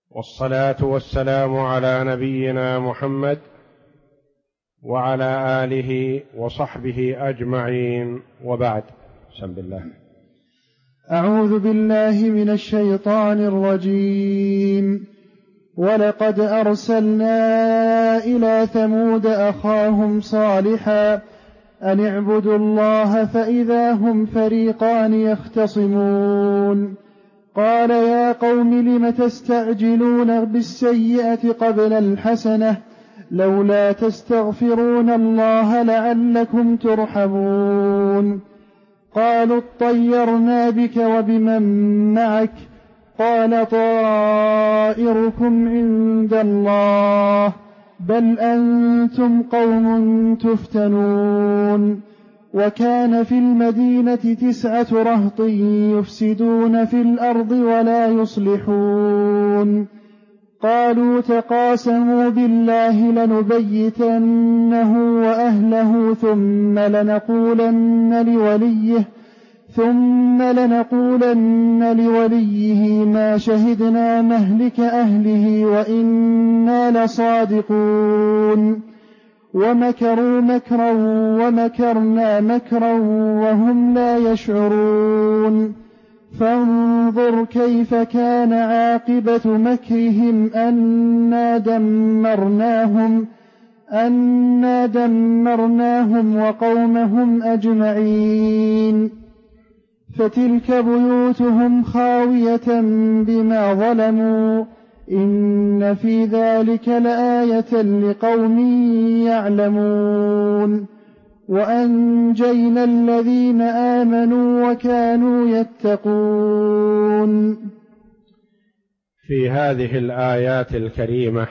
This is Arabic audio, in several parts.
والصلاة والسلام على نبينا محمد وعلى آله وصحبه أجمعين، وبعد. بسم الله. أعوذ بالله من الشيطان الرجيم. ولقد أرسلنا إلى ثمود أخاهم صالحا أن اعبدوا الله فإذا هم فريقان يختصمون. قال يا قوم لم تستعجلون بالسيئة قبل الحسنة لولا تستغفرون الله لعلكم ترحمون. قالوا اطيرنا بك وبمن معك قال طائركم عند الله بل أنتم قوم تفتنون. وكان في المدينة 9 رهط يفسدون في الأرض ولا يصلحون. قالوا تقاسموا بالله لنبيتنه وأهله ثم لنقولن لوليه ما شهدنا مهلك أهله وإنا لصادقون. ومكروا مكرا ومكرنا مكرا وهم لا يشعرون. فانظر كيف كان عاقبة مكرهم أنا دمرناهم وقومهم أجمعين. فتلك بيوتهم خاوية بما ظلموا إن في ذلك لآية لقوم يعلمون. وأنجينا الذين آمنوا وكانوا يتقون. في هذه الآيات الكريمة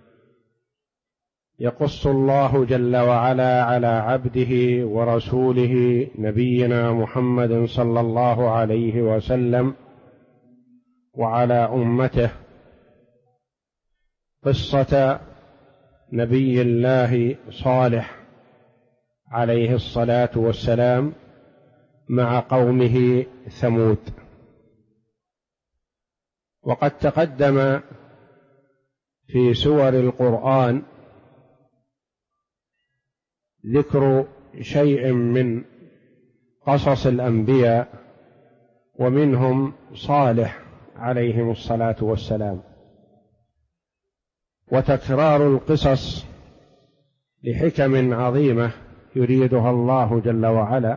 يقص الله جل وعلا على عبده ورسوله نبينا محمد صلى الله عليه وسلم وعلى أمته قصة نبي الله صالح عليه الصلاة والسلام مع قومه ثمود. وقد تقدم في سور القرآن ذكر شيء من قصص الأنبياء ومنهم صالح عليهم الصلاة والسلام، وتكرار القصص لحكم عظيمة يريدها الله جل وعلا.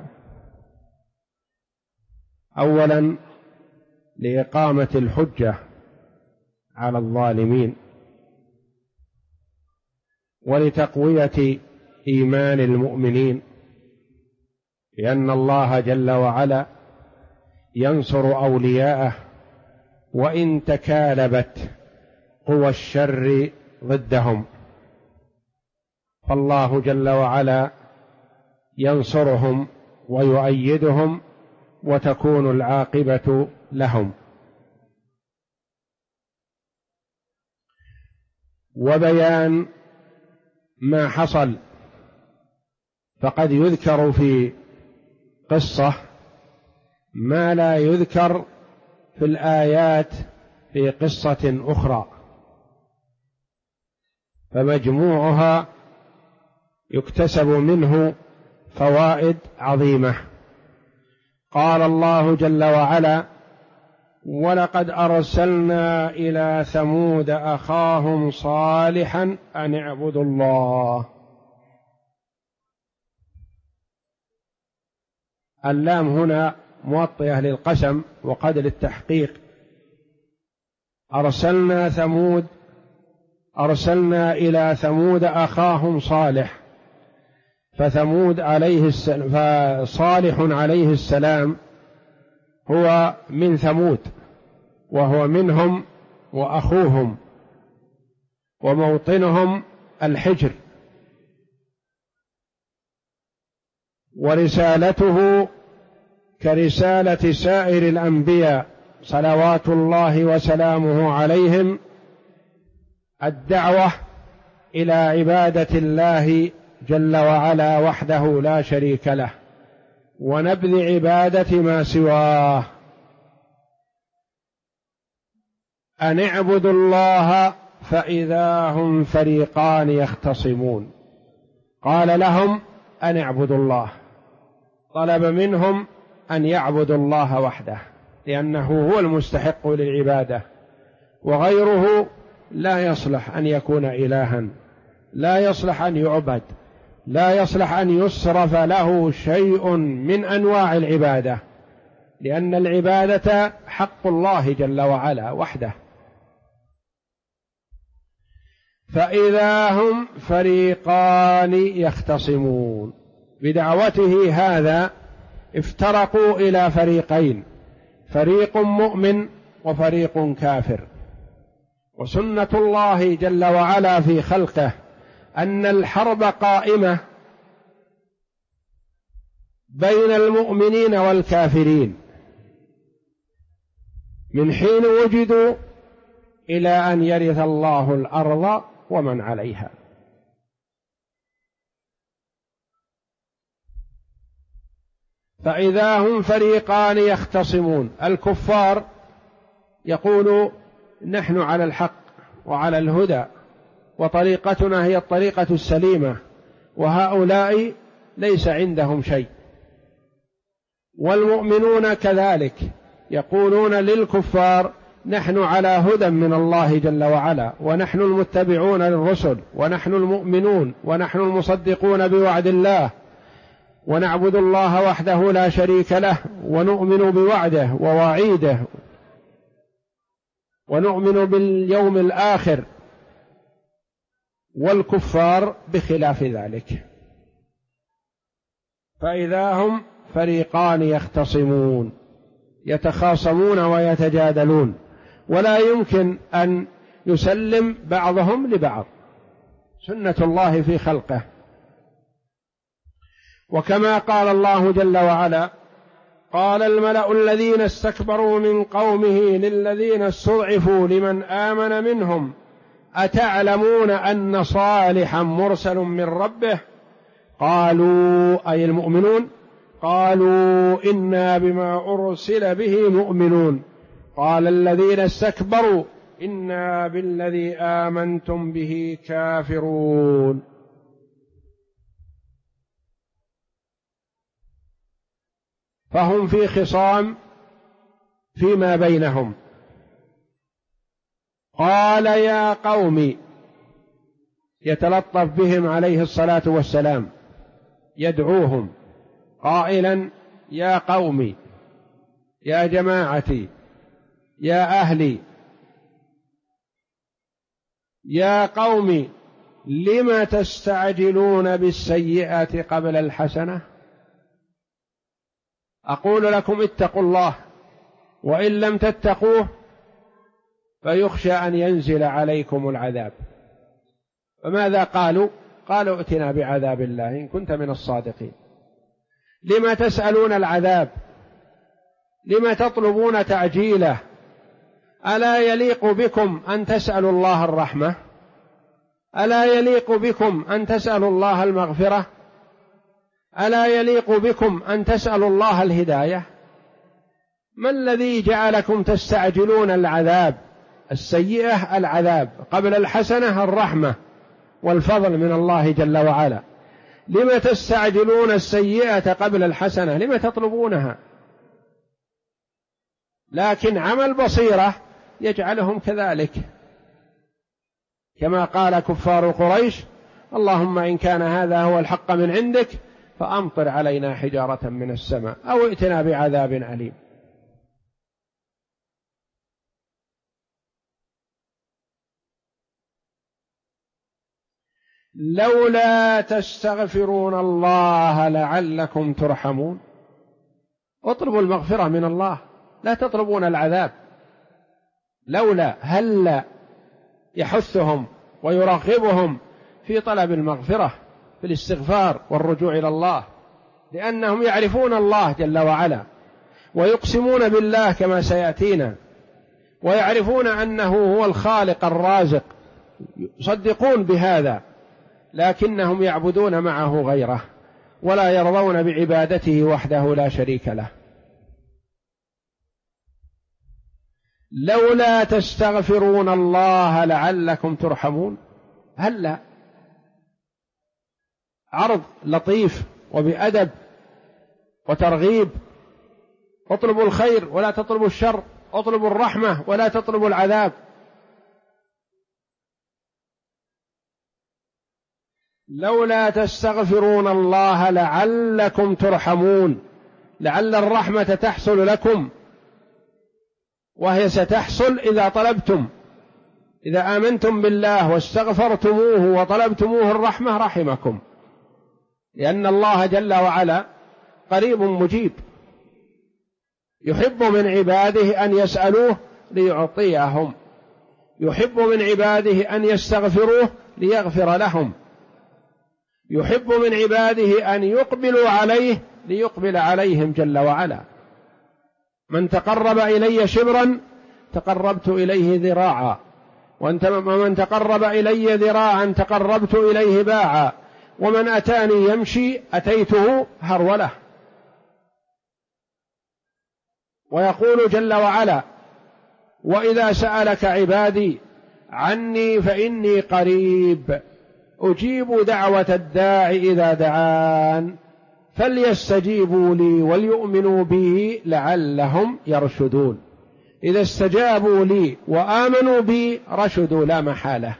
أولا لإقامة الحجة على الظالمين، ولتقوية إيمان المؤمنين، لأن الله جل وعلا ينصر أولياءه وإن تكالبت قوى الشر ضدهم، فالله جل وعلا ينصرهم ويؤيدهم وتكون العاقبة لهم. وبيان ما حصل، فقد يذكر في قصة ما لا يذكر في الآيات في قصة أخرى، فمجموعها يكتسب منه فوائد عظيمة. قال الله جل وعلا: ولقد أرسلنا إلى ثمود أخاهم صالحا أن اعبدوا الله. اللام هنا موطئة للقسم وقد للتحقيق. أرسلنا إلى ثمود أخاهم صالح، فصالح عليه السلام هو من ثمود، وهو منهم وأخوهم، وموطنهم الحجر، ورسالته كرسالة سائر الأنبياء صلوات الله وسلامه عليهم، الدعوة إلى عبادة الله جل وعلا وحده لا شريك له، ونبذ عبادة ما سواه. أن اعبدوا الله فإذا هم فريقان يختصمون. قال لهم أن اعبدوا الله، طلب منهم أن يعبدوا الله وحده، لأنه هو المستحق للعبادة، وغيره لا يصلح أن يكون إلها، لا يصلح أن يعبد، لا يصلح أن يصرف له شيء من أنواع العبادة، لأن العبادة حق الله جل وعلا وحده. فإذا هم فريقان يختصمون، بدعوته هذا افترقوا إلى فريقين، فريق مؤمن وفريق كافر. وسنة الله جل وعلا في خلقه أن الحرب قائمة بين المؤمنين والكافرين من حين وجدوا إلى أن يرث الله الأرض ومن عليها. فإذا هم فريقان يختصمون، الكفار يقولوا نحن على الحق وعلى الهدى وطريقتنا هي الطريقة السليمة، وهؤلاء ليس عندهم شيء. والمؤمنون كذلك يقولون للكفار نحن على هدى من الله جل وعلا، ونحن المتبعون للرسل، ونحن المؤمنون، ونحن المصدقون بوعد الله، ونعبد الله وحده لا شريك له، ونؤمن بوعده ووعيده، ونؤمن باليوم الآخر. والكفار بخلاف ذلك. فإذا هم فريقان يختصمون، يتخاصمون ويتجادلون، ولا يمكن أن يسلم بعضهم لبعض، سنة الله في خلقه. وكما قال الله جل وعلا: قال الملأ الذين استكبروا من قومه للذين استضعفوا لمن آمن منهم أتعلمون أن صالحا مرسل من ربه؟ قالوا أي المؤمنون قالوا إنا بما أرسل به مؤمنون. قال الذين استكبروا إنا بالذي آمنتم به كافرون. فهم في خصام فيما بينهم. قال يا قوم، يتلطف بهم عليه الصلاة والسلام، يدعوهم قائلا: يا قوم، يا جماعتي، يا أهلي، يا قوم لم تستعجلون بالسيئة قبل الحسنة؟ أقول لكم اتقوا الله، وإن لم تتقوه فيخشى أن ينزل عليكم العذاب. فماذا قالوا؟ قالوا ائتنا بعذاب الله إن كنت من الصادقين. لما تسألون العذاب؟ لما تطلبون تعجيله؟ ألا يليق بكم أن تسألوا الله الرحمة؟ ألا يليق بكم أن تسألوا الله المغفرة؟ ألا يليق بكم أن تسألوا الله الهداية؟ ما الذي جعلكم تستعجلون العذاب؟ السيئة العذاب، قبل الحسنة الرحمة والفضل من الله جل وعلا. لم تستعجلون السيئة قبل الحسنة؟ لم تطلبونها؟ لكن عمل بصيرة يجعلهم كذلك، كما قال كفار قريش: اللهم إن كان هذا هو الحق من عندك فأمطر علينا حجارة من السماء أو ائتنا بعذاب أليم. لولا تستغفرون الله لعلكم ترحمون. اطلبوا المغفرة من الله، لا تطلبون العذاب. لولا، هلا يحثهم ويرغبهم في طلب المغفرة، في الاستغفار والرجوع إلى الله، لأنهم يعرفون الله جل وعلا ويقسمون بالله كما سيأتينا، ويعرفون أنه هو الخالق الرازق، يصدقون بهذا، لكنهم يعبدون معه غيره ولا يرضون بعبادته وحده لا شريك له. لولا تستغفرون الله لعلكم ترحمون. هلا عرض لطيف وبأدب وترغيب، اطلبوا الخير ولا تطلبوا الشر، اطلبوا الرحمة ولا تطلبوا العذاب. لولا تستغفرون الله لعلكم ترحمون، لعل الرحمة تحصل لكم، وهي ستحصل إذا طلبتم، إذا آمنتم بالله واستغفرتموه وطلبتموه الرحمة رحمكم، لأن الله جل وعلا قريب مجيب، يحب من عباده أن يسألوه ليعطيهم، يحب من عباده أن يستغفروه ليغفر لهم، يحب من عباده أن يقبلوا عليه ليقبل عليهم جل وعلا. من تقرب إلي شبرا تقربت إليه ذراعا، ومن تقرب إلي ذراعا تقربت إليه باعا، ومن أتاني يمشي أتيته هرولة. ويقول جل وعلا: وإذا سألك عبادي عني فإني قريب أجيب دعوة الداع إذا دعان فليستجيبوا لي وليؤمنوا بي لعلهم يرشدون. إذا استجابوا لي وآمنوا بي رشدوا لا محالة.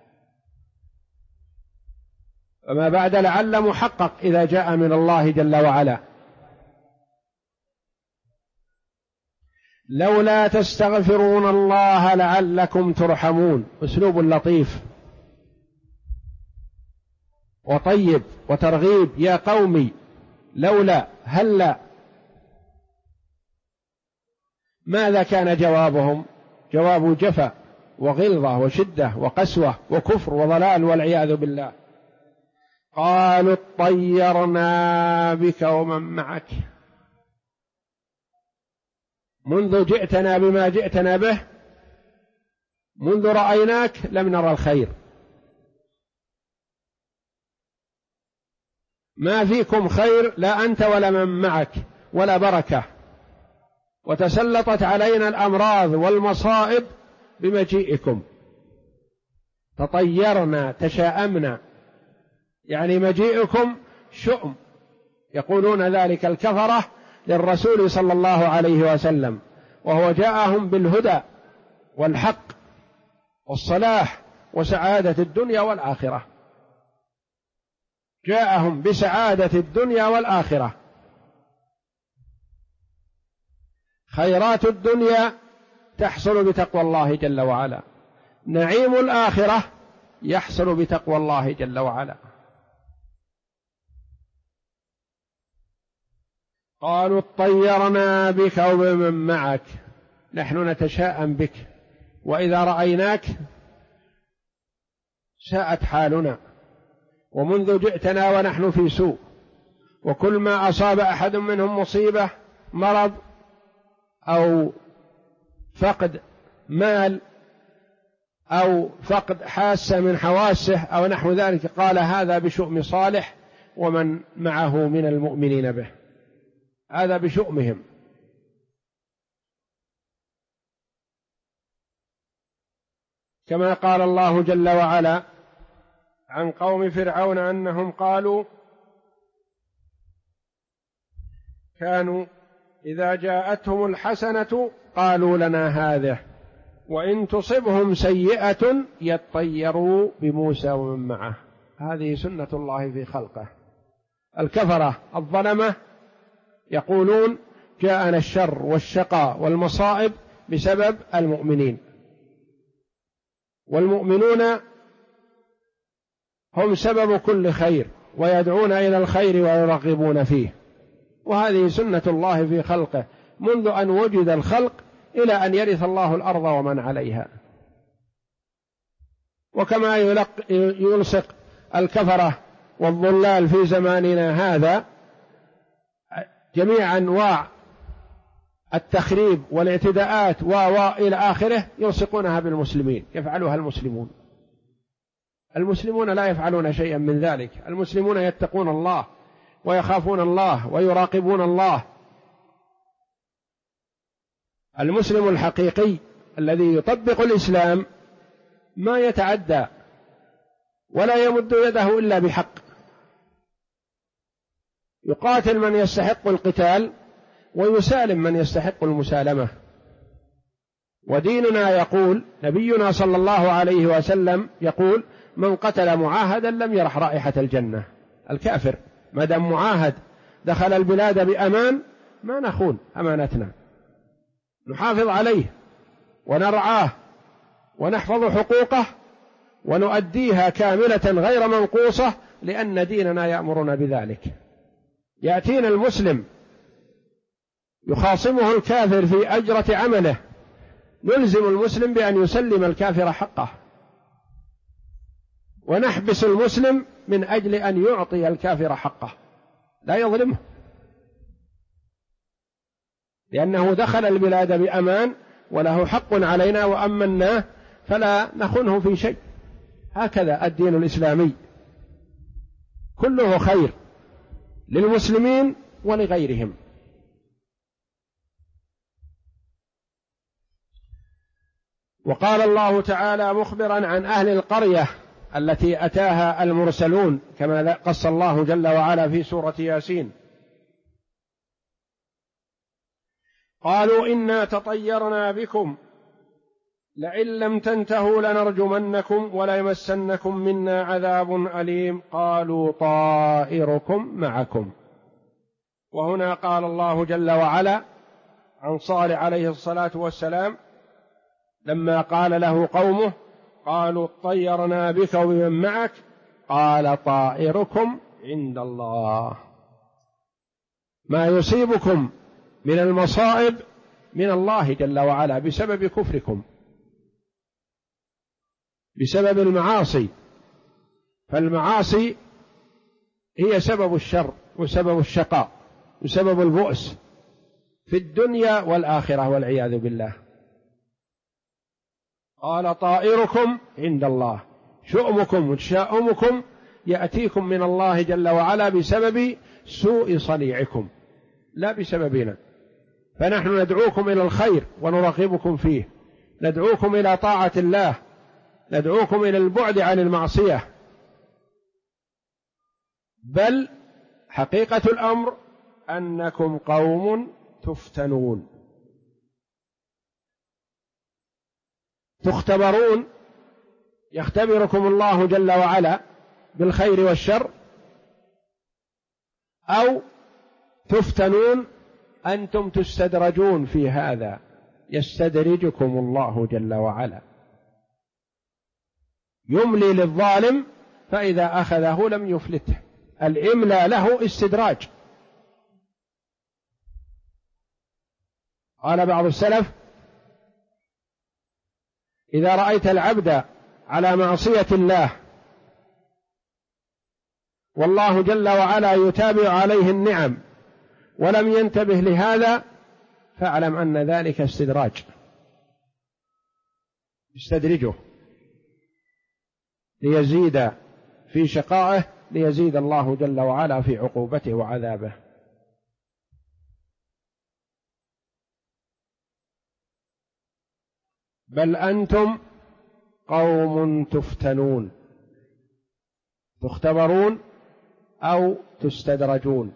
فما بعد لعل محقق إذا جاء من الله جل وعلا. لولا تستغفرون الله لعلكم ترحمون، أسلوب لطيف وطيب وترغيب. يا قومي لولا هلا. ماذا كان جوابهم؟ جواب جفا وغلظة وشدة وقسوة وكفر وضلال والعياذ بالله. قالوا اطيرنا بك ومن معك منذ جئتنا بما جئتنا به، منذ رأيناك لم نرى الخير، ما فيكم خير لا أنت ولا من معك ولا بركة، وتسلطت علينا الأمراض والمصائب بمجيئكم. تطيرنا تشاءمنا، يعني مجيئكم شؤم. يقولون ذلك الكفرة للرسول صلى الله عليه وسلم، وهو جاءهم بالهدى والحق والصلاح وسعادة الدنيا والآخرة، جاءهم بسعادة الدنيا والآخرة. خيرات الدنيا تحصل بتقوى الله جل وعلا، نعيم الآخرة يحصل بتقوى الله جل وعلا. قالوا اطيرنا بك وبمن معك، نحن نتشاءم بك، وإذا رأيناك ساءت حالنا، ومنذ جئتنا ونحن في سوء، وكل ما أصاب أحد منهم مصيبة مرض أو فقد مال أو فقد حاسة من حواسه أو نحو ذلك قال هذا بشؤم صالح ومن معه من المؤمنين به، هذا بشؤمهم. كما قال الله جل وعلا عن قوم فرعون أنهم قالوا كانوا إذا جاءتهم الحسنة قالوا لنا هذه وإن تصبهم سيئة يطيروا بموسى ومن معه. هذه سنة الله في خلقه. الكفرة الظلمة يقولون جاءنا الشر والشقاء والمصائب بسبب المؤمنين، والمؤمنون هم سبب كل خير ويدعون إلى الخير ويرغبون فيه، وهذه سنة الله في خلقه منذ أن وجد الخلق إلى أن يرث الله الأرض ومن عليها. وكما يلصق الكفرة والضلال في زماننا هذا جميع أنواع التخريب والاعتداءات إلى آخره يلصقونها بالمسلمين، يفعلها المسلمون. المسلمون لا يفعلون شيئا من ذلك، المسلمون يتقون الله ويخافون الله ويراقبون الله. المسلم الحقيقي الذي يطبق الإسلام ما يتعدى ولا يمد يده إلا بحق، يقاتل من يستحق القتال ويسالم من يستحق المسالمة. وديننا يقول، نبينا صلى الله عليه وسلم يقول: من قتل معاهدا لم يرح رائحة الجنة. الكافر ما دام معاهد دخل البلاد بأمان ما نخون أمانتنا، نحافظ عليه ونرعاه ونحفظ حقوقه ونؤديها كاملة غير منقوصة، لأن ديننا يأمرنا بذلك. يأتينا المسلم يخاصمه الكافر في أجرة عمله، نلزم المسلم بأن يسلم الكافر حقه، ونحبس المسلم من أجل أن يعطي الكافر حقه، لا يظلمه، لأنه دخل البلاد بأمان وله حق علينا وأمناه، فلا نخنه في شيء. هكذا الدين الإسلامي كله خير للمسلمين ولغيرهم. وقال الله تعالى مخبرا عن أهل القرية التي أتاها المرسلون، كما قص الله جل وعلا في سورة ياسين: قالوا إنا تطيرنا بكم لئن لم تنتهوا لنرجمنكم وليمسنكم منا عذاب أليم. قالوا طائركم معكم. وهنا قال الله جل وعلا عن صالح عليه الصلاة والسلام لما قال له قومه قالوا اطيرنا بك وبمن معك، قال طائركم عند الله. ما يصيبكم من المصائب من الله جل وعلا بسبب كفركم، بسبب المعاصي، فالمعاصي هي سبب الشر وسبب الشقاء وسبب البؤس في الدنيا والآخرة والعياذ بالله. قال طائركم عند الله، شؤمكم وتشاؤمكم يأتيكم من الله جل وعلا بسبب سوء صنيعكم لا بسببنا، فنحن ندعوكم إلى الخير ونرغبكم فيه، ندعوكم إلى طاعة الله، ندعوكم إلى البعد عن المعصية. بل حقيقة الأمر أنكم قوم تفتنون، تختبرون، يختبركم الله جل وعلا بالخير والشر، أو تفتنون أنتم تستدرجون في هذا، يستدرجكم الله جل وعلا، يملي للظالم فإذا أخذه لم يفلته. الإملاء له استدراج. قال بعض السلف: إذا رأيت العبد على معصية الله والله جل وعلا يتابع عليه النعم ولم ينتبه لهذا فاعلم أن ذلك استدراج، يستدرجه ليزيد في شقائه، ليزيد الله جل وعلا في عقوبته وعذابه. بل أنتم قوم تفتنون، تختبرون أو تستدرجون.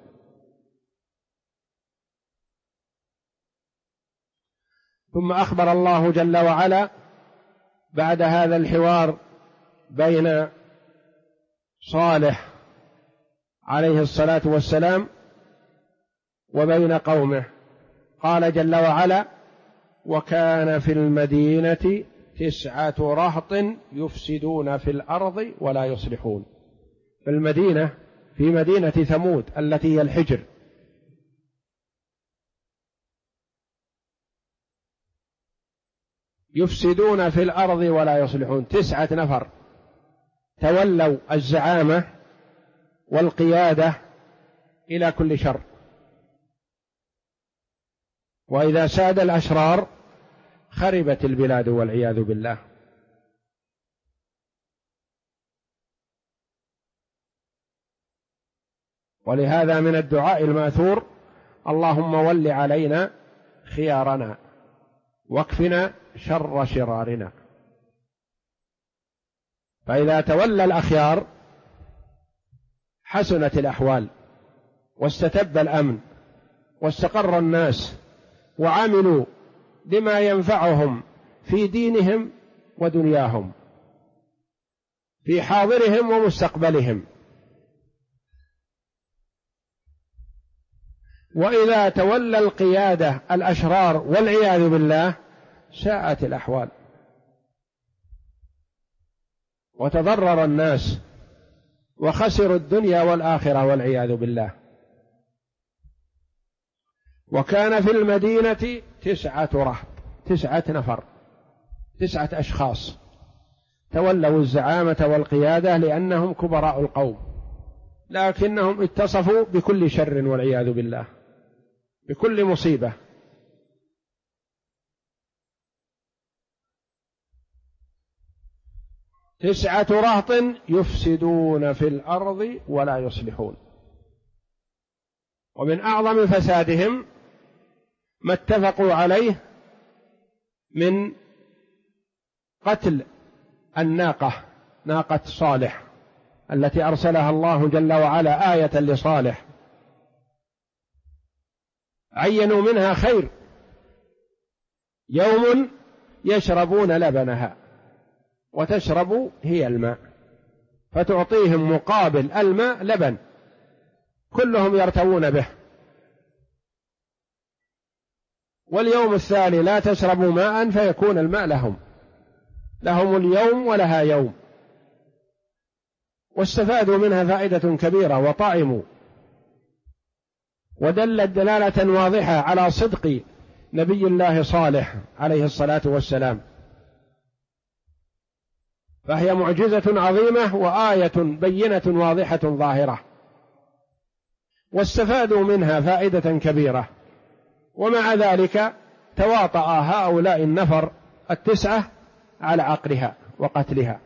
ثم أخبر الله جل وعلا بعد هذا الحوار بين صالح عليه الصلاة والسلام وبين قومه، قال جل وعلا: وكان في المدينة 9 رهط يفسدون في الأرض ولا يصلحون. في المدينة، في مدينة ثمود التي هي الحجر، يفسدون في الأرض ولا يصلحون. 9 نفر تولوا الزعامة والقيادة إلى كل شر، وإذا ساد الأشرار خربت البلاد والعياذ بالله. ولهذا من الدعاء الماثور: اللهم ول علينا خيارنا واكفنا شر شرارنا. فإذا تولى الأخيار حسنت الأحوال واستتب الأمن واستقر الناس وعملوا بما ينفعهم في دينهم ودنياهم، في حاضرهم ومستقبلهم. وإذا تولى القيادة الأشرار والعياذ بالله ساءت الأحوال وتضرر الناس وخسروا الدنيا والآخرة والعياذ بالله. وكان في المدينة 9 رهط، 9 نفر، 9 أشخاص تولوا الزعامة والقيادة لأنهم كبراء القوم، لكنهم اتصفوا بكل شر والعياذ بالله، بكل مصيبة. تسعة رهط يفسدون في الأرض ولا يصلحون. ومن أعظم فسادهم ما اتفقوا عليه من قتل الناقة، ناقة صالح التي أرسلها الله جل وعلا آية لصالح، عينوا منها خير، يوم يشربون لبنها وتشرب هي الماء، فتعطيهم مقابل الماء لبن، كلهم يرتوون به. واليوم الثاني لا تشربوا ماء فيكون الماء لهم اليوم ولها يوم، واستفادوا منها فائدة كبيرة وطعموا. ودلت دلالة واضحة على صدق نبي الله صالح عليه الصلاة والسلام، فهي معجزة عظيمة وآية بينة واضحة ظاهرة، واستفادوا منها فائدة كبيرة. ومع ذلك تواطأ هؤلاء النفر 9 على عقرها وقتلها،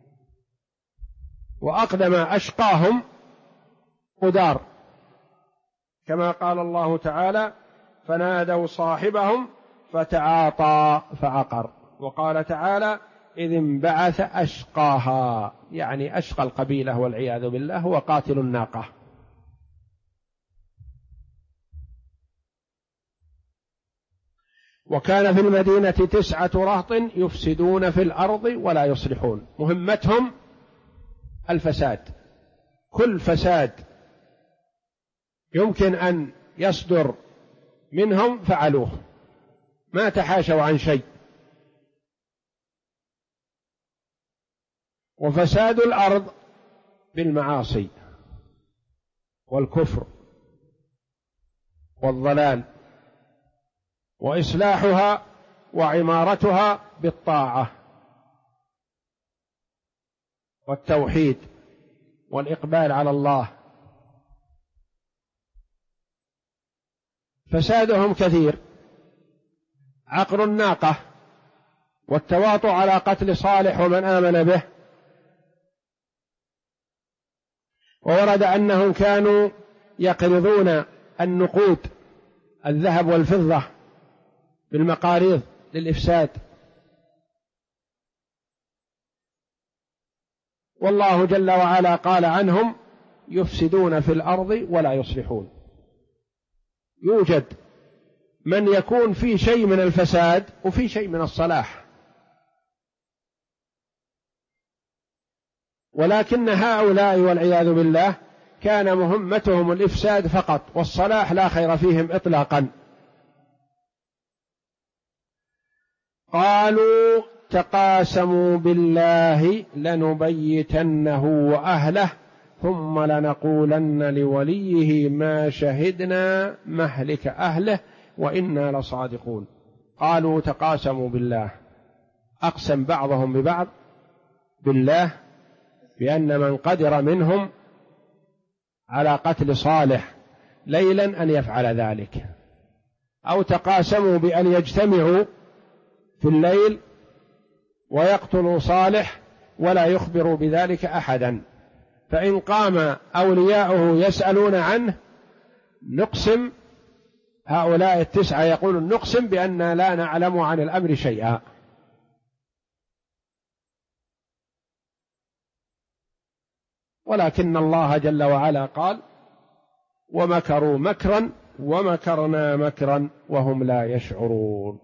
وأقدم أشقاهم قدار، كما قال الله تعالى: فنادوا صاحبهم فتعاطى فعقر. وقال تعالى: إذ انبعث أشقاها، يعني أشقى القبيلة والعياذ بالله هو قاتل الناقة. وكان في المدينة 9 رهط يفسدون في الأرض ولا يصلحون، مهمتهم الفساد، كل فساد يمكن أن يصدر منهم فعلوه، ما تحاشوا عن شيء. وفساد الأرض بالمعاصي والكفر والضلال، وإصلاحها وعمارتها بالطاعة والتوحيد والإقبال على الله. فسادهم كثير، عقر الناقة والتواطؤ على قتل صالح ومن آمن به. وورد أنهم كانوا يقرضون النقود الذهب والفضة بالمقاريض للإفساد، والله جل وعلا قال عنهم: يفسدون في الأرض ولا يصلحون. يوجد من يكون في شيء من الفساد وفي شيء من الصلاح، ولكن هؤلاء والعياذ بالله كان مهمتهم الإفساد فقط، والصلاح لا خير فيهم إطلاقا. قالوا: تقاسموا بالله لنبيتنه وأهله ثم لنقولن لوليه ما شهدنا مهلك أهله وإنا لصادقون. قالوا: تقاسموا بالله، أقسم بعضهم ببعض بالله بأن من قدر منهم على قتل صالح ليلا أن يفعل ذلك، أو تقاسموا بأن يجتمعوا في الليل ويقتلوا صالح ولا يخبروا بذلك أحدا، فإن قام أولياؤه يسألون عنه نقسم، هؤلاء 9 يقولون نقسم بأن لا نعلم عن الأمر شيئا، ولكن الله جل وعلا قال: ومكروا مكرا ومكرنا مكرا وهم لا يشعرون.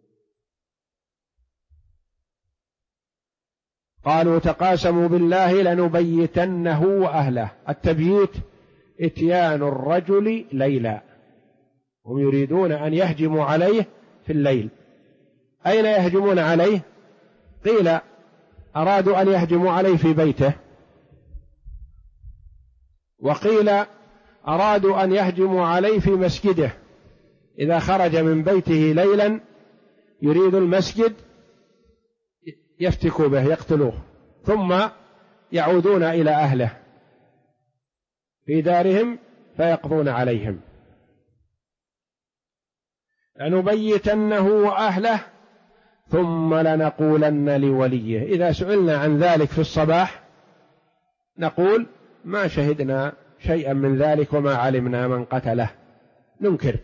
قالوا تقاسموا بالله لنبيتنه وأهله. التبييت إتيان الرجل ليلا، هم يريدون أن يهجموا عليه في الليل. أين يهجمون عليه؟ قيل أرادوا أن يهجموا عليه في بيته، وقيل أرادوا أن يهجموا عليه في مسجده، إذا خرج من بيته ليلا يريد المسجد يفتكوا به يقتلوه، ثم يعودون إلى أهله في دارهم فيقضون عليهم. لنبيتنه وأهله ثم لنقولن لوليه. إذا سئلنا عن ذلك في الصباح نقول: ما شهدنا شيئا من ذلك وما علمنا من قتله، ننكر.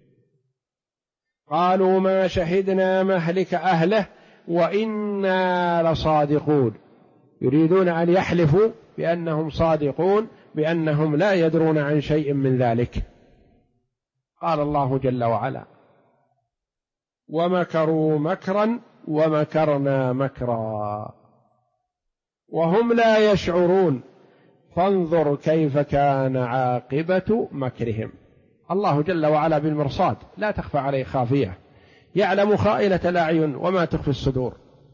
قالوا: ما شهدنا مهلك أهله وإنا لصادقون. يريدون أن يحلفوا بأنهم صادقون، بأنهم لا يدرون عن شيء من ذلك. قال الله جل وعلا: ومكروا مكرا ومكرنا مكرا وهم لا يشعرون فانظر كيف كان عاقبة مكرهم. الله جل وعلا بالمرصاد، لا تخفى عليه خافية، يعلم خائنة الأعين وما تخفي الصدور.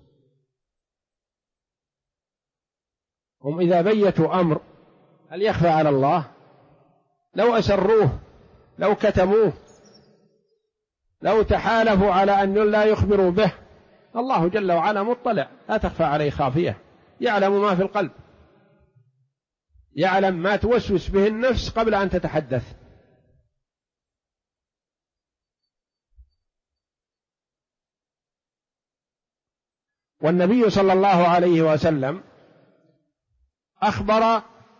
هم إذا بيتوا أمر هل يخفى على الله؟ لو أسروه، لو كتموه، لو تحالفوا على أن لا يخبروا به، الله جل وعلا مطلع، لا تخفى عليه خافية، يعلم ما في القلب، يعلم ما توسوس به النفس قبل أن تتحدث. والنبي صلى الله عليه وسلم أخبر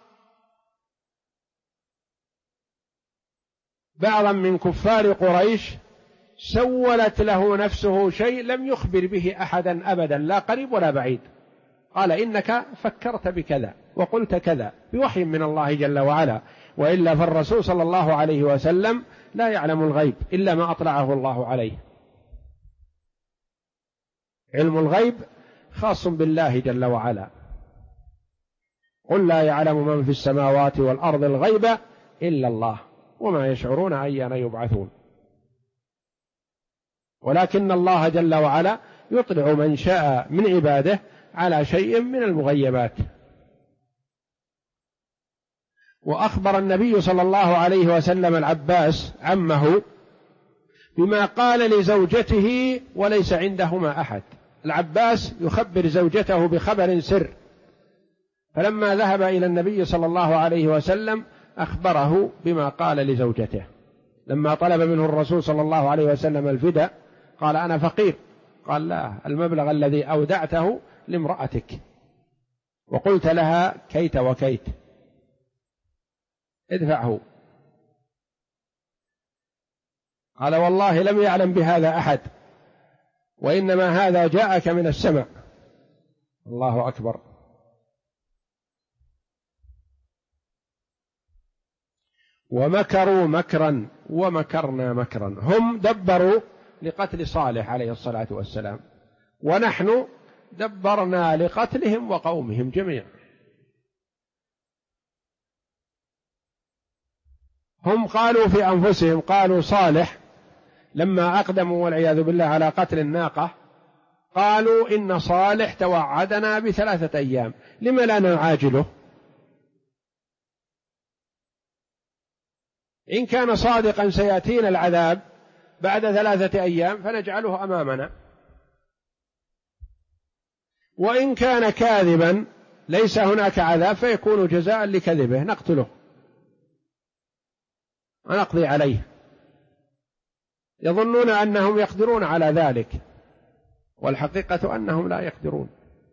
بعضا من كفار قريش سولت له نفسه شيء لم يخبر به أحدا أبدا، لا قريب ولا بعيد. قال: إنك فكرت بكذا وقلت كذا بوحي من الله جل وعلا، وإلا فالرسول صلى الله عليه وسلم لا يعلم الغيب إلا ما أطلعه الله عليه. علم الغيب خاص بالله جل وعلا. قل لا يعلم من في السماوات والأرض الغيب إلا الله وما يشعرون أيان يبعثون. ولكن الله جل وعلا يطلع من شاء من عباده على شيء من المغيبات. وأخبر النبي صلى الله عليه وسلم العباس عمه بما قال لزوجته وليس عندهما أحد. العباس يخبر زوجته بخبر سر، فلما ذهب إلى النبي صلى الله عليه وسلم أخبره بما قال لزوجته. لما طلب منه الرسول صلى الله عليه وسلم الفداء قال: أنا فقير. قال: لا، المبلغ الذي أودعته لامرأتك وقلت لها كيت وكيت، ادفعه. قال: والله لم يعلم بهذا أحد، وإنما هذا جاءك من السماء. الله أكبر. ومكروا مكرا ومكرنا مكرا. هم دبروا لقتل صالح عليه الصلاة والسلام، ونحن دبرنا لقتلهم وقومهم جميعا. هم قالوا في أنفسهم، قالوا صالح لما أقدموا والعياذ بالله على قتل الناقة، قالوا: إن صالح توعدنا ب3 أيام، لم لا نعاجله؟ إن كان صادقا سيأتينا العذاب بعد 3 أيام فنجعله أمامنا، وإن كان كاذبا ليس هناك عذاب فيكون جزاء لكذبه، نقتله ونقضي عليه. يظنون أنهم يقدرون على ذلك، والحقيقة أنهم لا يقدرون.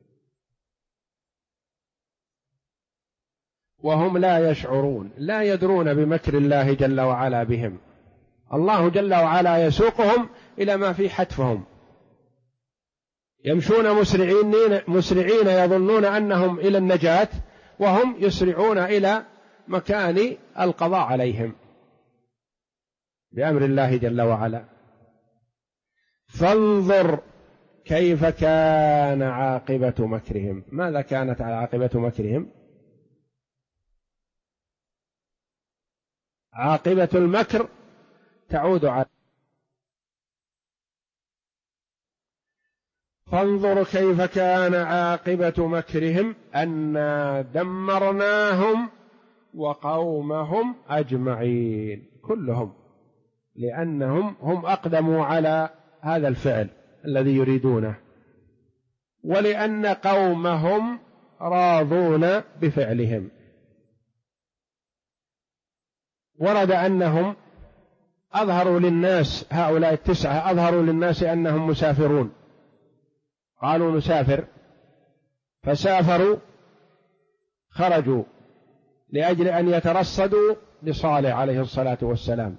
وهم لا يشعرون، لا يدرون بمكر الله جل وعلا بهم. الله جل وعلا يسوقهم إلى ما في حتفهم، يمشون مسرعين يظنون أنهم إلى النجاة، وهم يسرعون إلى مكان القضاء عليهم بأمر الله جل وعلا. فانظر كيف كان عاقبة مكرهم. ماذا كانت عاقبة مكرهم؟ عاقبة المكر تعود على فانظر كيف كان عاقبة مكرهم أنا دمرناهم وقومهم أجمعين كلهم، لأنهم هم أقدموا على هذا الفعل الذي يريدونه، ولأن قومهم راضون بفعلهم. ورد أنهم أظهروا للناس، هؤلاء التسعة أظهروا للناس أنهم مسافرون، قالوا نسافر، فسافروا خرجوا لأجل أن يترصدوا لصالح عليه الصلاة والسلام،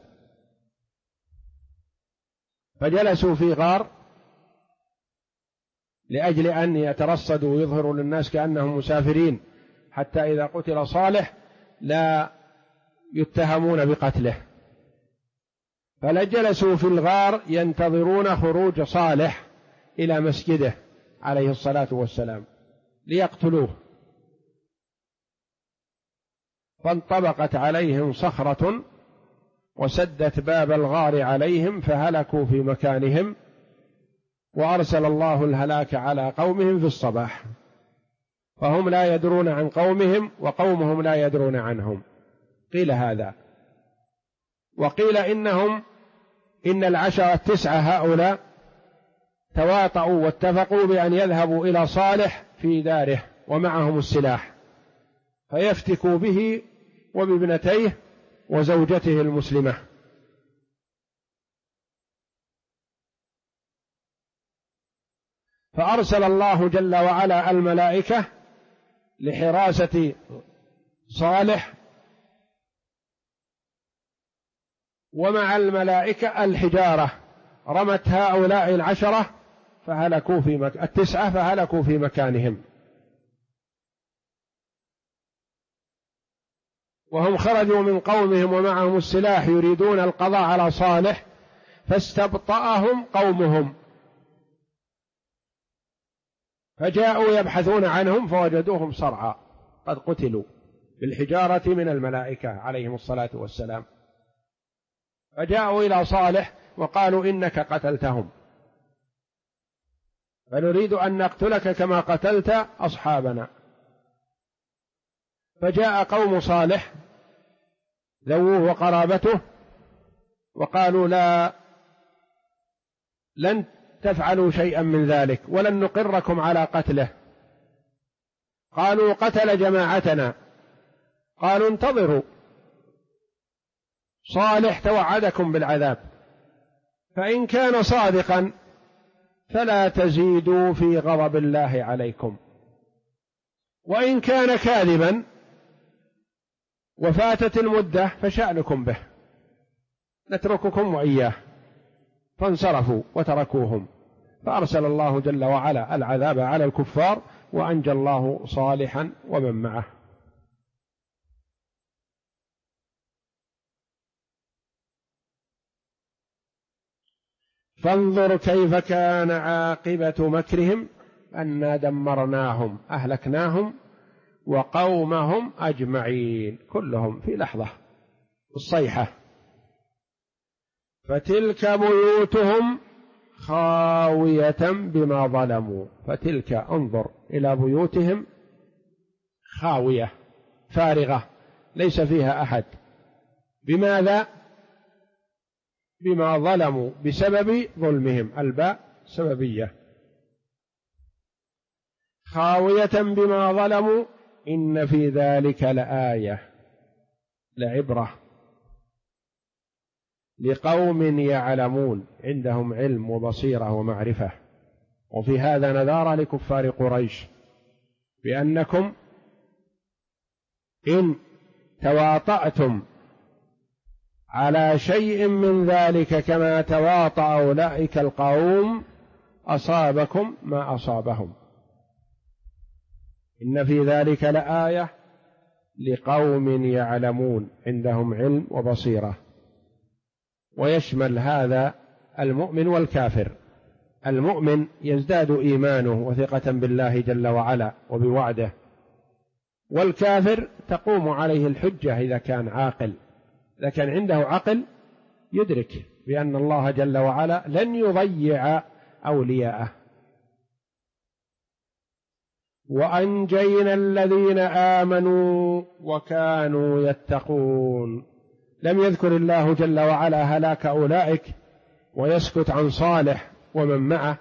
فجلسوا في غار لأجل أن يترصدوا ويظهروا للناس كأنهم مسافرين، حتى إذا قتل صالح لا يتهمون بقتله. فلجلسوا في الغار ينتظرون خروج صالح إلى مسجده عليه الصلاة والسلام ليقتلوه، فانطبقت عليهم صخرة وسدت باب الغار عليهم فهلكوا في مكانهم، وأرسل الله الهلاك على قومهم في الصباح، فهم لا يدرون عن قومهم وقومهم لا يدرون عنهم. قيل هذا، وقيل إن العشرة التسعة هؤلاء تواطؤوا واتفقوا بأن يذهبوا إلى صالح في داره ومعهم السلاح فيفتكوا به وبابنتيه وزوجته المسلمة. فأرسل الله جل وعلا الملائكة لحراسة صالح، ومع الملائكة الحجارة رمت هؤلاء العشرة فهلكوا التسعة فهلكوا في مكانهم، وهم خرجوا من قومهم ومعهم السلاح يريدون القضاء على صالح، فاستبطأهم قومهم فجاءوا يبحثون عنهم فوجدوهم صرعى قد قتلوا بالحجارة من الملائكة عليهم الصلاة والسلام، فجاءوا إلى صالح وقالوا إنك قتلتهم فنريد أن نقتلك كما قتلت أصحابنا. فجاء قوم صالح ذووه وقرابته وقالوا لن تفعلوا شيئا من ذلك ولن نقركم على قتله. قالوا قتل جماعتنا. قالوا انتظروا، صالح توعدكم بالعذاب، فإن كان صادقا فلا تزيدوا في غضب الله عليكم، وإن كان كاذبا وفاتت المدة فشأنكم به، نترككم وإياه. فانصرفوا وتركوهم، فأرسل الله جل وعلا العذاب على الكفار وأنجى الله صالحا ومن معه. فانظر كيف كان عاقبة مكرهم أنا دمرناهم أهلكناهم وقومهم أجمعين كلهم في لحظة الصيحة. فتلك بيوتهم خاوية بما ظلموا. فتلك انظر إلى بيوتهم خاوية فارغة ليس فيها أحد. بماذا؟ بما ظلموا، بسبب ظلمهم، الباء سببية. خاوية بما ظلموا إن في ذلك لآية لعبرة لقوم يعلمون عندهم علم وبصيرة ومعرفة. وفي هذا نذارة لكفار قريش بأنكم إن تواطأتم على شيء من ذلك كما تواطأ أولئك القوم أصابكم ما أصابهم. إن في ذلك لآية لقوم يعلمون عندهم علم وبصيرة. ويشمل هذا المؤمن والكافر. المؤمن يزداد إيمانه وثقة بالله جل وعلا وبوعده، والكافر تقوم عليه الحجة إذا كان عاقل. إذا كان عنده عقل يدرك بأن الله جل وعلا لن يضيع أولياءه. وأنجينا الذين آمنوا وكانوا يتقون. لم يذكر الله جل وعلا هلاك أولئك ويسكت عن صالح ومن معه،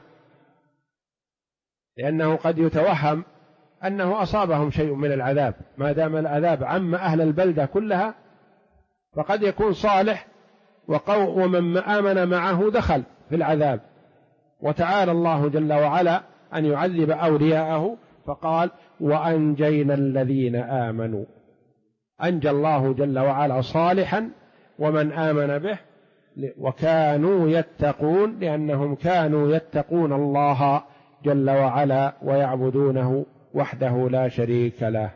لأنه قد يتوهم أنه أصابهم شيء من العذاب. ما دام العذاب عم أهل البلدة كلها فقد يكون صالح ومن آمن معه دخل في العذاب. وتعالى الله جل وعلا أن يعذب أولياءه، فقال وأنجينا الذين آمنوا. أنجى الله جل وعلا صالحا ومن آمن به، وكانوا يتقون لأنهم كانوا يتقون الله جل وعلا ويعبدونه وحده لا شريك له.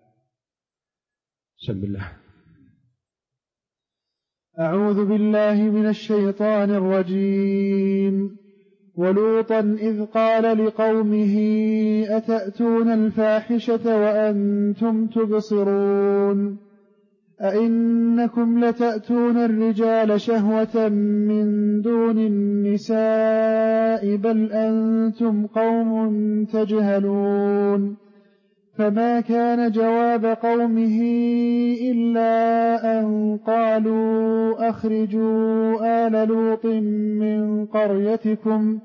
بسم الله. أعوذ بالله من الشيطان الرجيم. ولوطا إذ قال لقومه أتأتون الفاحشة وأنتم تبصرون أئنكم لتأتون الرجال شهوة من دون النساء بل أنتم قوم تجهلون. فما كان جواب قومه إلا أن قالوا أخرجوا آل لوط من قريتكم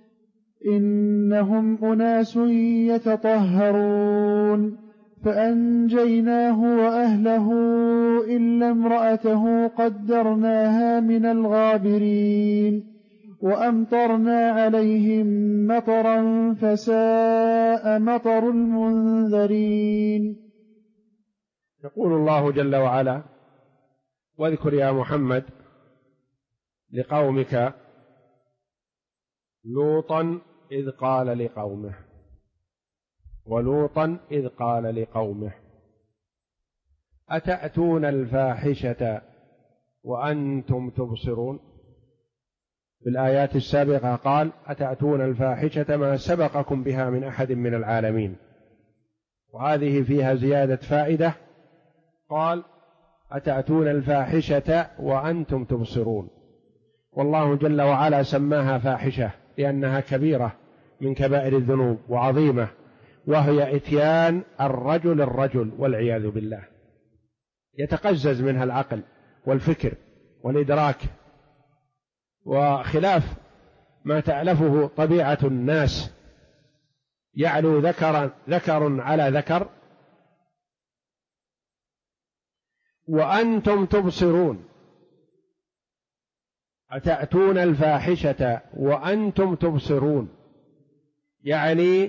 إنهم أناس يتطهرون. فأنجيناه وأهله إلا امرأته قدرناها من الغابرين وأمطرنا عليهم مطرا فساء مطر المنذرين. يقول الله جل وعلا واذكر يا محمد لقومك لوطا إذ قال لقومه. ولوطا إذ قال لقومه أتأتون الفاحشة وأنتم تبصرون. في الآيات السابقة قال أتأتون الفاحشة ما سبقكم بها من أحد من العالمين، وهذه فيها زيادة فائدة. قال أتأتون الفاحشة وأنتم تبصرون، والله جل وعلا سماها فاحشة لأنها كبيرة من كبائر الذنوب وعظيمة، وهي إتيان الرجل والعياذ بالله، يتقزز منها العقل والفكر والإدراك، وخلاف ما تألفه طبيعة الناس، يعلو ذكر على ذكر. وأنتم تبصرون، أتأتون الفاحشة وأنتم تبصرون، يعني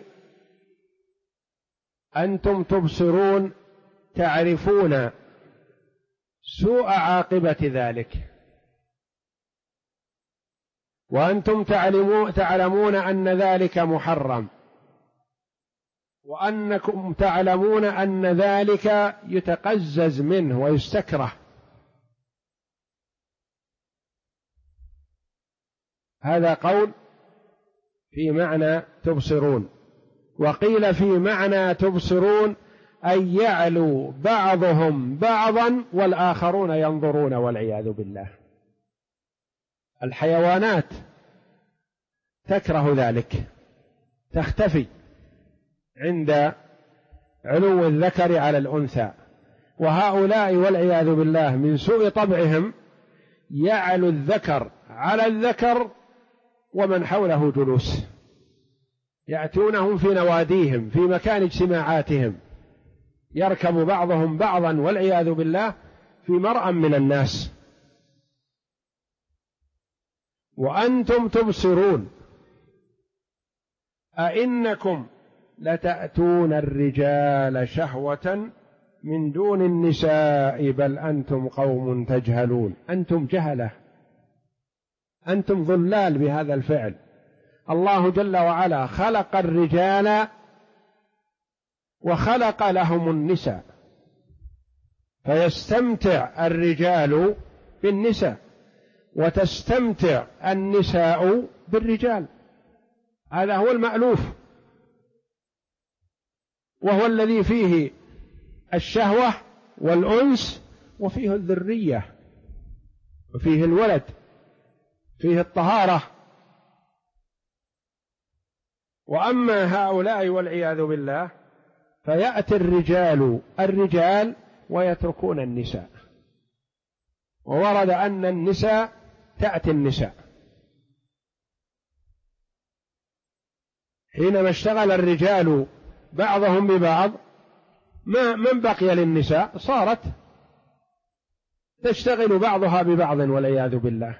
أنتم تبصرون تعرفون سوء عاقبة ذلك، وأنتم تعلمون أن ذلك محرم، وأنكم تعلمون أن ذلك يتقزز منه ويستكره. هذا قول في معنى تبصرون. وقيل في معنى تبصرون أن يعلو بعضهم بعضا والآخرون ينظرون والعياذ بالله. الحيوانات تكره ذلك، تختفي عند علو الذكر على الأنثى، وهؤلاء والعياذ بالله من سوء طبعهم يعلو الذكر على الذكر ومن حوله جلوس، يأتونهم في نواديهم في مكان اجتماعاتهم، يركب بعضهم بعضا والعياذ بالله في مرأى من الناس. وأنتم تبصرون أئنكم لتأتون الرجال شهوة من دون النساء بل أنتم قوم تجهلون. أنتم جهلة، أنتم ضلال بهذا الفعل. الله جل وعلا خلق الرجال وخلق لهم النساء، فيستمتع الرجال بالنساء وتستمتع النساء بالرجال، هذا هو المألوف، وهو الذي فيه الشهوة والأنس وفيه الذرية وفيه الولد، فيه الطهارة. وأما هؤلاء والعياذ بالله فيأتي الرجال ويتركون النساء، وورد أن النساء تأتي النساء. حينما اشتغل الرجال بعضهم ببعض من بقي للنساء؟ صارت تشتغل بعضها ببعض والعياذ بالله،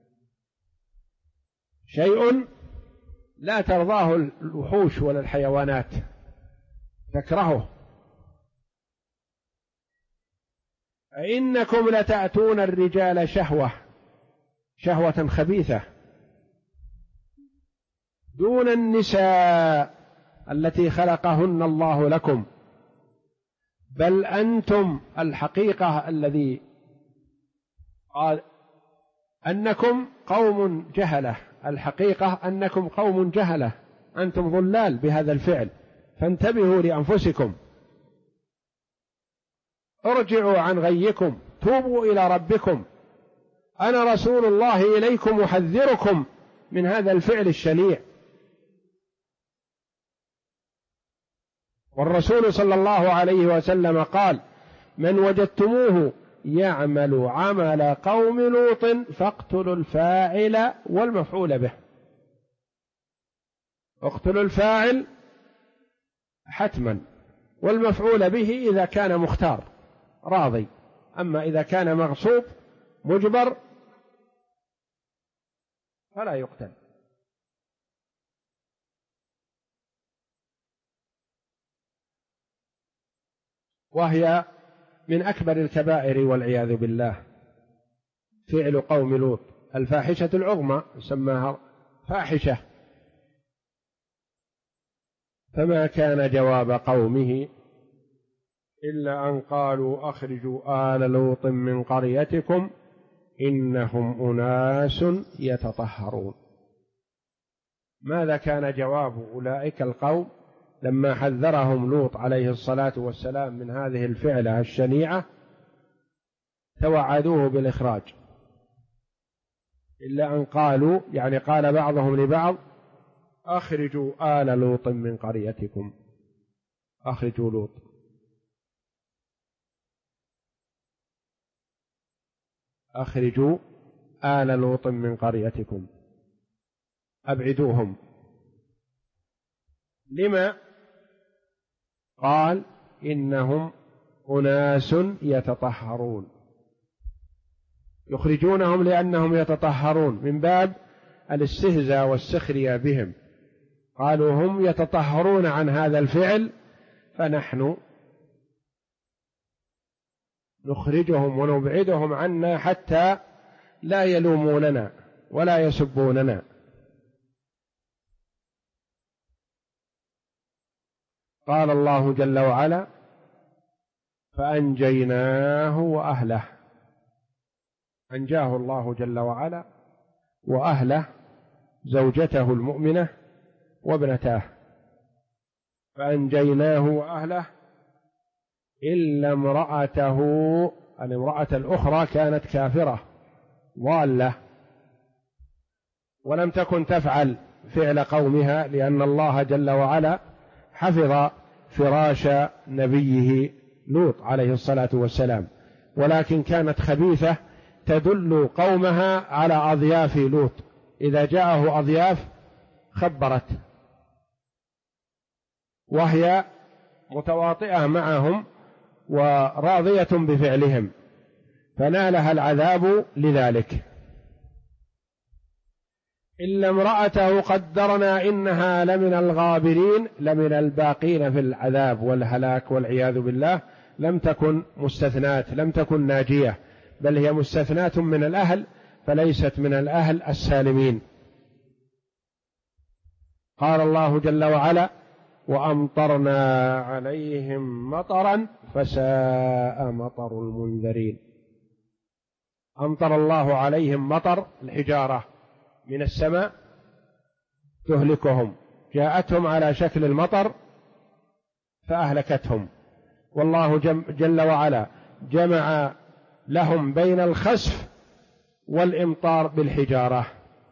شيء لا ترضاه الوحوش ولا الحيوانات، تكرهه. إنكم لتأتون الرجال شهوة خبيثة دون النساء التي خلقهن الله لكم، بل أنتم الحقيقة الذي قال أنكم قوم جهلة، الحقيقة أنكم قوم جهلة، أنتم ضلال بهذا الفعل، فانتبهوا لأنفسكم، ارجعوا عن غيكم، توبوا إلى ربكم، أنا رسول الله إليكم أحذركم من هذا الفعل الشنيع. والرسول صلى الله عليه وسلم قال: من وجدتموه يعمل عمل قوم لوط فاقتلوا الفاعل والمفعول به. اقتلوا الفاعل حتما، والمفعول به إذا كان مختار راضي، أما إذا كان مغصوب مجبر فلا يقتل. وهي من أكبر الكبائر والعياذ بالله فعل قوم لوط، الفاحشة العظمى سماها فاحشة. فما كان جواب قومه إلا أن قالوا أخرجوا آل لوط من قريتكم إنهم أناس يتطهرون. ماذا كان جواب أولئك القوم لما حذرهم لوط عليه الصلاة والسلام من هذه الفعلة الشنيعة؟ توعدوه بالإخراج، إلا أن قالوا، يعني قال بعضهم لبعض: أخرجوا آل لوط من قريتكم، أخرجوا لوط. أخرجوا آل لوط من قريتكم، أبعدوهم. لما؟ قال: إنهم أناس يتطهرون، يخرجونهم لأنهم يتطهرون من باب الاستهزاء والسخرية بهم، قالوا هم يتطهرون عن هذا الفعل فنحن نخرجهم ونبعدهم عنا حتى لا يلوموننا ولا يسبوننا. قال الله جل وعلا: فأنجيناه وأهله، أنجاه الله جل وعلا وأهله، زوجته المؤمنة وابنتاه، فأنجيناه وأهله إلا امرأته، المرأة الأخرى كانت كافرة ضالة ولم تكن تفعل فعل قومها، لأن الله جل وعلا حفظ فراش نبيه لوط عليه الصلاة والسلام، ولكن كانت خبيثة تدل قومها على أضياف لوط، إذا جاءه أضياف خبرت، وهي متواطئة معهم وراضية بفعلهم، فنالها العذاب لذلك. إلا امرأته قدرنا إنها لمن الغابرين، لمن الباقين في العذاب والهلاك والعياذ بالله، لم تكن مستثنات، لم تكن ناجية، بل هي مستثنات من الأهل، فليست من الأهل السالمين. قال الله جل وعلا: وأمطرنا عليهم مطرا فساء مطر المنذرين. أمطر الله عليهم مطر الحجارة من السماء تهلكهم، جاءتهم على شكل المطر فأهلكتهم. والله جل وعلا جمع لهم بين الخسف والإمطار بالحجارة،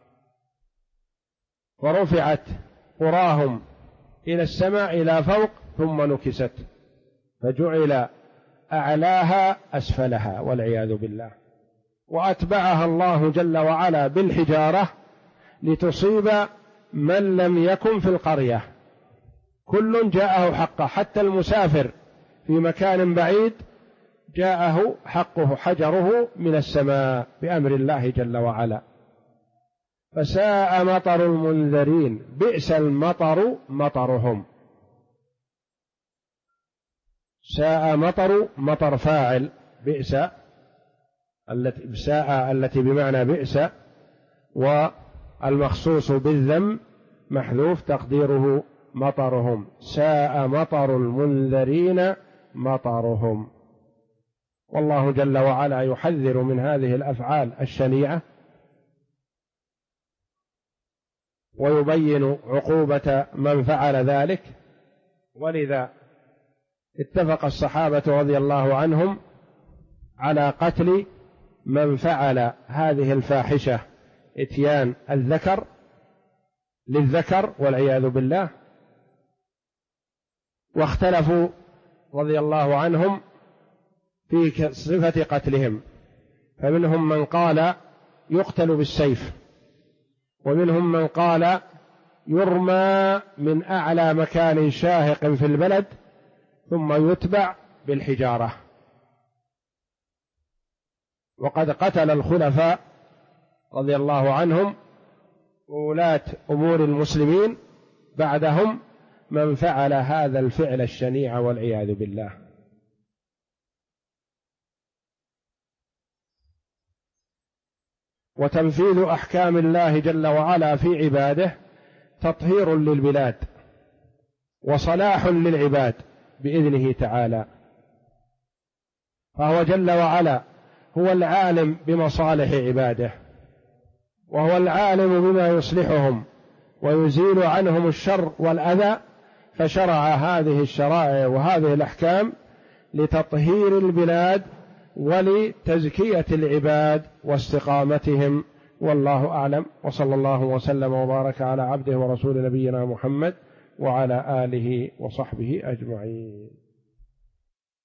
ورفعت قراهم إلى السماء إلى فوق ثم نكست فجعل أعلاها أسفلها والعياذ بالله، وأتبعها الله جل وعلا بالحجارة لتصيب من لم يكن في القرية. كل جاءه حقه، حتى المسافر في مكان بعيد جاءه حقه حجره من السماء بأمر الله جل وعلا. فساء مطر المنذرين، بئس المطر مطرهم. ساء مطر فاعل بئس، ساء التي بمعنى بئس، والمخصوص بالذم محذوف تقديره مطرهم. ساء مطر المنذرين مطرهم. والله جل وعلا يحذر من هذه الأفعال الشنيعة ويبين عقوبة من فعل ذلك. ولذا اتفق الصحابة رضي الله عنهم على قتل من فعل هذه الفاحشة، إتيان الذكر للذكر والعياذ بالله. واختلفوا رضي الله عنهم في صفة قتلهم، فمنهم من قال يقتل بالسيف، ومنهم من قال يرمى من أعلى مكان شاهق في البلد ثم يتبع بالحجارة. وقد قتل الخلفاء رضي الله عنهم وولاة أمور المسلمين بعدهم من فعل هذا الفعل الشنيع والعياذ بالله. وتنفيذ أحكام الله جل وعلا في عباده تطهير للبلاد وصلاح للعباد بإذنه تعالى. فهو جل وعلا هو العالم بمصالح عباده، وهو العالم بما يصلحهم ويزيل عنهم الشر والأذى، فشرع هذه الشرائع وهذه الأحكام لتطهير البلاد ولتزكية العباد واستقامتهم. والله أعلم، وصلى الله وسلم وبارك على عبده ورسول نبينا محمد وعلى آله وصحبه أجمعين.